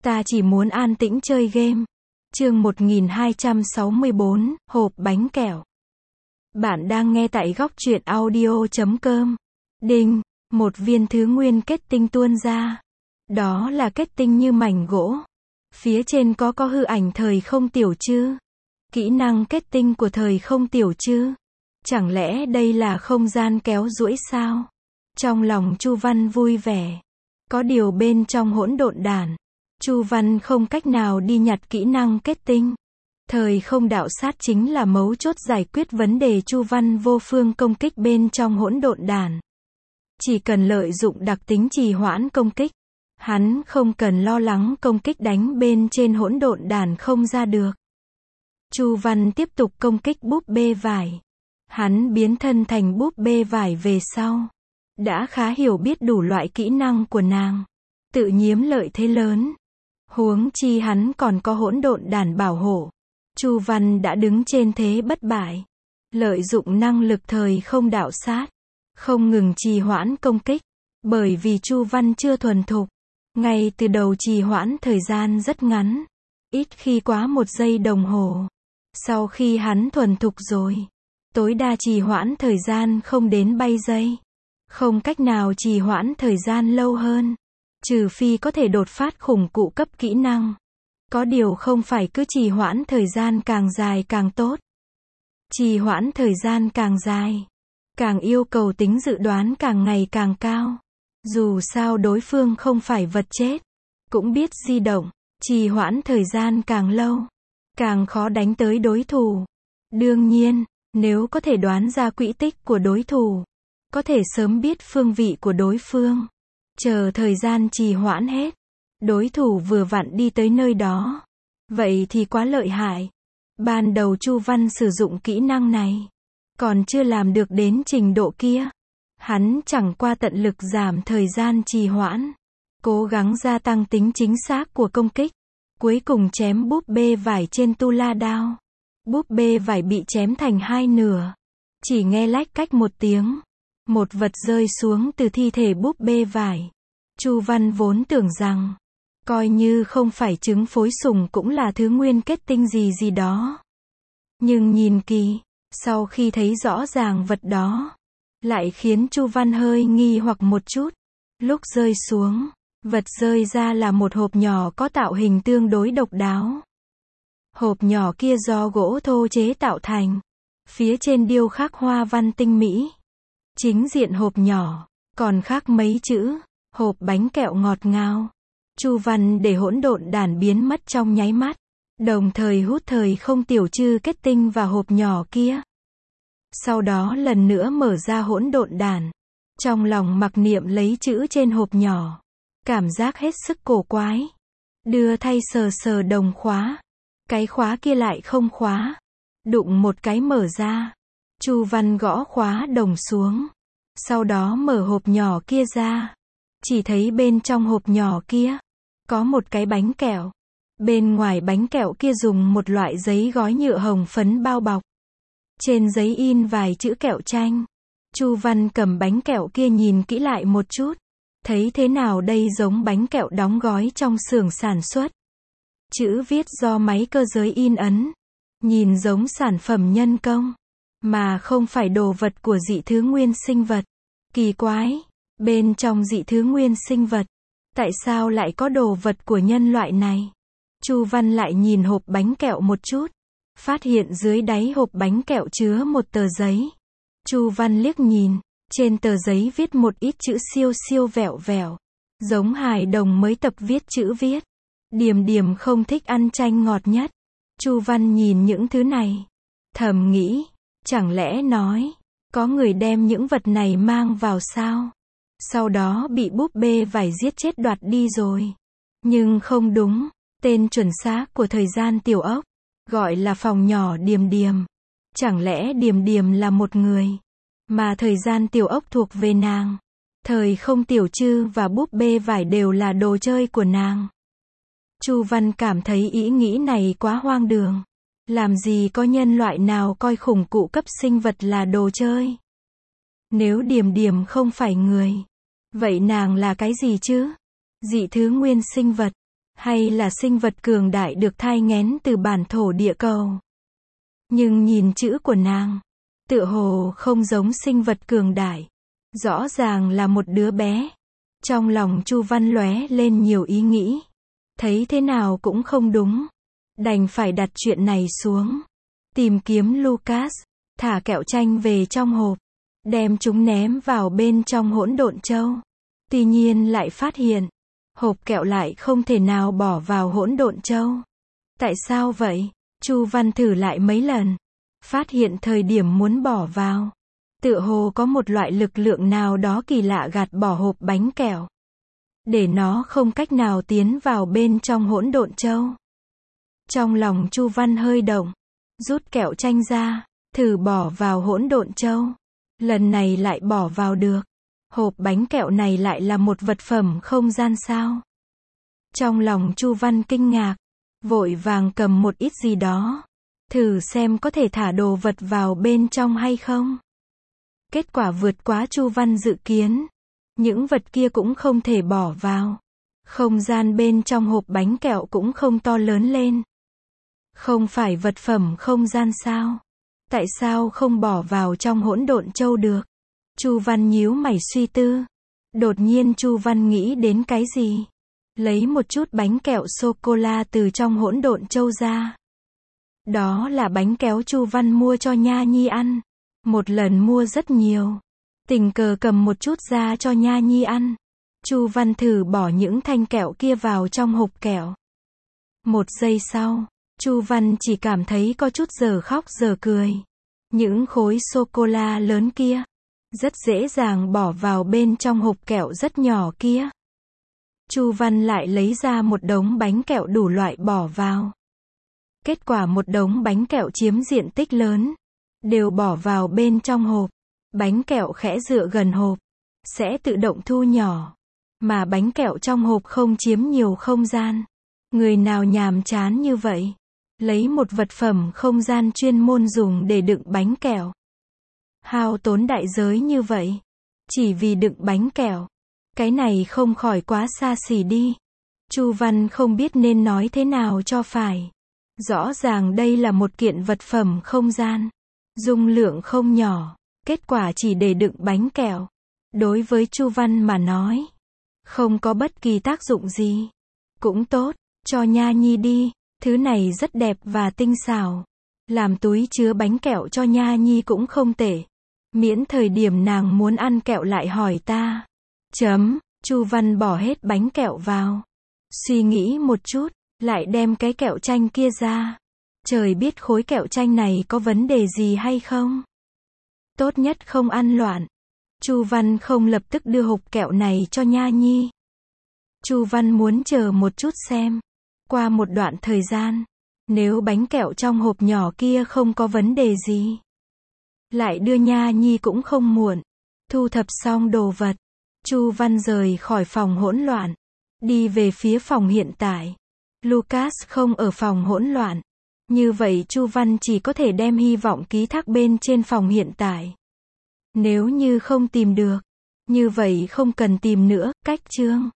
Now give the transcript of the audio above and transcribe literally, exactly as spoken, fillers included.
Ta chỉ muốn an tĩnh chơi game. Chương một nghìn hai trăm sáu mươi bốn, hộp bánh kẹo. Bạn đang nghe tại góc truyện audio chấm com. Đinh, một viên thứ nguyên kết tinh tuôn ra. Đó là kết tinh như mảnh gỗ. Phía trên có có hư ảnh thời không tiểu trư. Kỹ năng kết tinh của thời không tiểu trư. Chẳng lẽ đây là không gian kéo duỗi sao? Trong lòng Chu Văn vui vẻ. Có điều bên trong hỗn độn đản, Chu Văn không cách nào đi nhặt kỹ năng kết tinh. Thời không đạo sát chính là mấu chốt giải quyết vấn đề Chu Văn vô phương công kích bên trong hỗn độn đản. Chỉ cần lợi dụng đặc tính trì hoãn công kích, hắn không cần lo lắng công kích đánh bên trên hỗn độn đản không ra được. Chu Văn tiếp tục công kích búp bê vải. Hắn biến thân thành búp bê vải về sau, đã khá hiểu biết đủ loại kỹ năng của nàng, tự nhiễm lợi thế lớn. Huống chi hắn còn có hỗn độn đản bảo hộ. Chu Văn đã đứng trên thế bất bại, lợi dụng năng lực thời không đạo sát, không ngừng trì hoãn công kích. Bởi vì Chu Văn chưa thuần thục, ngay từ đầu trì hoãn thời gian rất ngắn, ít khi quá một giây đồng hồ. Sau khi hắn thuần thục rồi, tối đa trì hoãn thời gian không đến ba giây. Không cách nào trì hoãn thời gian lâu hơn, trừ phi có thể đột phát khủng cụ cấp kỹ năng. Có điều không phải cứ trì hoãn thời gian càng dài càng tốt. Trì hoãn thời gian càng dài, càng yêu cầu tính dự đoán càng ngày càng cao. Dù sao đối phương không phải vật chết, cũng biết di động. Trì hoãn thời gian càng lâu, càng khó đánh tới đối thủ. Đương nhiên, nếu có thể đoán ra quỹ tích của đối thủ, có thể sớm biết phương vị của đối phương, chờ thời gian trì hoãn hết, đối thủ vừa vặn đi tới nơi đó, vậy thì quá lợi hại. Ban đầu Chu Văn sử dụng kỹ năng này, còn chưa làm được đến trình độ kia. Hắn chẳng qua tận lực giảm thời gian trì hoãn, cố gắng gia tăng tính chính xác của công kích. Cuối cùng chém búp bê vải trên tu la đao. Búp bê vải bị chém thành hai nửa. Chỉ nghe lách cách một tiếng, một vật rơi xuống từ thi thể búp bê vải. Chu Văn vốn tưởng rằng, coi như không phải trứng phối sùng cũng là thứ nguyên kết tinh gì gì đó. Nhưng nhìn kỹ, sau khi thấy rõ ràng vật đó, lại khiến Chu Văn hơi nghi hoặc một chút. Lúc rơi xuống, vật rơi ra là một hộp nhỏ có tạo hình tương đối độc đáo. Hộp nhỏ kia do gỗ thô chế tạo thành, phía trên điêu khắc hoa văn tinh mỹ. Chính diện hộp nhỏ, còn khắc mấy chữ, hộp bánh kẹo ngọt ngào. Chu Văn để hỗn độn đản biến mất trong nháy mắt, đồng thời hút thời không tiểu trư kết tinh vào hộp nhỏ kia. Sau đó lần nữa mở ra hỗn độn đản, trong lòng mặc niệm lấy chữ trên hộp nhỏ. Cảm giác hết sức cổ quái. Đưa thay sờ sờ đồng khóa. Cái khóa kia lại không khóa. Đụng một cái mở ra. Chu Văn gõ khóa đồng xuống. Sau đó mở hộp nhỏ kia ra. Chỉ thấy bên trong hộp nhỏ kia, có một cái bánh kẹo. Bên ngoài bánh kẹo kia dùng một loại giấy gói nhựa hồng phấn bao bọc. Trên giấy in vài chữ kẹo chanh. Chu Văn cầm bánh kẹo kia nhìn kỹ lại một chút. Thấy thế nào đây giống bánh kẹo đóng gói trong xưởng sản xuất. Chữ viết do máy cơ giới in ấn. Nhìn giống sản phẩm nhân công, mà không phải đồ vật của dị thứ nguyên sinh vật. Kỳ quái, bên trong dị thứ nguyên sinh vật, tại sao lại có đồ vật của nhân loại này? Chu Văn lại nhìn hộp bánh kẹo một chút, phát hiện dưới đáy hộp bánh kẹo chứa một tờ giấy. Chu Văn liếc nhìn, trên tờ giấy viết một ít chữ siêu siêu vẹo vẹo, giống hài đồng mới tập viết chữ viết. Điềm Điềm không thích ăn chanh ngọt nhất. Chu Văn nhìn những thứ này, thầm nghĩ, chẳng lẽ nói, có người đem những vật này mang vào sao? Sau đó bị búp bê vải giết chết đoạt đi rồi. Nhưng không đúng, tên chuẩn xác của thời gian tiểu ốc, gọi là phòng nhỏ Điềm Điềm. Chẳng lẽ Điềm Điềm là một người, mà thời gian tiểu ốc thuộc về nàng. Thời không tiểu trư và búp bê vải đều là đồ chơi của nàng. Chu Văn cảm thấy ý nghĩ này quá hoang đường. Làm gì có nhân loại nào coi khủng cụ cấp sinh vật là đồ chơi? Nếu Điềm Điềm không phải người, vậy nàng là cái gì chứ? Dị thứ nguyên sinh vật. Hay là sinh vật cường đại được thai nghén từ bản thổ địa cầu? Nhưng nhìn chữ của nàng, tựa hồ không giống sinh vật cường đại. Rõ ràng là một đứa bé. Trong lòng Chu Văn lóe lên nhiều ý nghĩ. Thấy thế nào cũng không đúng. Đành phải đặt chuyện này xuống. Tìm kiếm Lucas, thả kẹo chanh về trong hộp, đem chúng ném vào bên trong hỗn độn châu. Tuy nhiên lại phát hiện, hộp kẹo lại không thể nào bỏ vào hỗn độn châu. Tại sao vậy? Chu Văn thử lại mấy lần, phát hiện thời điểm muốn bỏ vào, tựa hồ có một loại lực lượng nào đó kỳ lạ gạt bỏ hộp bánh kẹo, để nó không cách nào tiến vào bên trong hỗn độn châu. Trong lòng Chu Văn hơi động, rút kẹo chanh ra, thử bỏ vào hỗn độn châu. Lần này lại bỏ vào được. Hộp bánh kẹo này lại là một vật phẩm không gian sao? Trong lòng Chu Văn kinh ngạc, vội vàng cầm một ít gì đó, thử xem có thể thả đồ vật vào bên trong hay không. Kết quả vượt quá Chu Văn dự kiến. Những vật kia cũng không thể bỏ vào. Không gian bên trong hộp bánh kẹo cũng không to lớn lên. Không phải vật phẩm không gian sao? Tại sao không bỏ vào trong hỗn độn châu được? Chu Văn nhíu mày suy tư. Đột nhiên Chu Văn nghĩ đến cái gì? Lấy một chút bánh kẹo sô-cô-la từ trong hỗn độn châu ra. Đó là bánh kéo Chu Văn mua cho Nha Nhi ăn. Một lần mua rất nhiều. Tình cờ cầm một chút ra cho Nha Nhi ăn. Chu Văn thử bỏ những thanh kẹo kia vào trong hộp kẹo. Một giây sau, Chu Văn chỉ cảm thấy có chút giờ khóc giờ cười. Những khối sô-cô-la lớn kia, rất dễ dàng bỏ vào bên trong hộp kẹo rất nhỏ kia. Chu Văn lại lấy ra một đống bánh kẹo đủ loại bỏ vào. Kết quả một đống bánh kẹo chiếm diện tích lớn, đều bỏ vào bên trong hộp. Bánh kẹo khẽ dựa gần hộp, sẽ tự động thu nhỏ. Mà bánh kẹo trong hộp không chiếm nhiều không gian. Người nào nhàm chán như vậy? Lấy một vật phẩm không gian chuyên môn dùng để đựng bánh kẹo. Hao tốn đại giới như vậy. Chỉ vì đựng bánh kẹo. Cái này không khỏi quá xa xỉ đi. Chu Văn không biết nên nói thế nào cho phải. Rõ ràng đây là một kiện vật phẩm không gian. Dung lượng không nhỏ. Kết quả chỉ để đựng bánh kẹo. Đối với Chu Văn mà nói, không có bất kỳ tác dụng gì. Cũng tốt, cho Nha Nhi đi. Thứ này rất đẹp và tinh xảo. Làm túi chứa bánh kẹo cho Nha Nhi cũng không tệ. Miễn thời điểm nàng muốn ăn kẹo lại hỏi ta. Chấm, Chu Văn bỏ hết bánh kẹo vào. Suy nghĩ một chút, lại đem cái kẹo chanh kia ra. Trời biết khối kẹo chanh này có vấn đề gì hay không? Tốt nhất không ăn loạn. Chu Văn không lập tức đưa hộp kẹo này cho Nha Nhi. Chu Văn muốn chờ một chút xem. Qua một đoạn thời gian, nếu bánh kẹo trong hộp nhỏ kia không có vấn đề gì, lại đưa Nha Nhi cũng không muộn. Thu thập xong đồ vật, Chu Văn rời khỏi phòng hỗn loạn, đi về phía phòng hiện tại. Lucas không ở phòng hỗn loạn. Như vậy Chu Văn chỉ có thể đem hy vọng ký thác bên trên phòng hiện tại. Nếu như không tìm được, như vậy không cần tìm nữa. Cách chương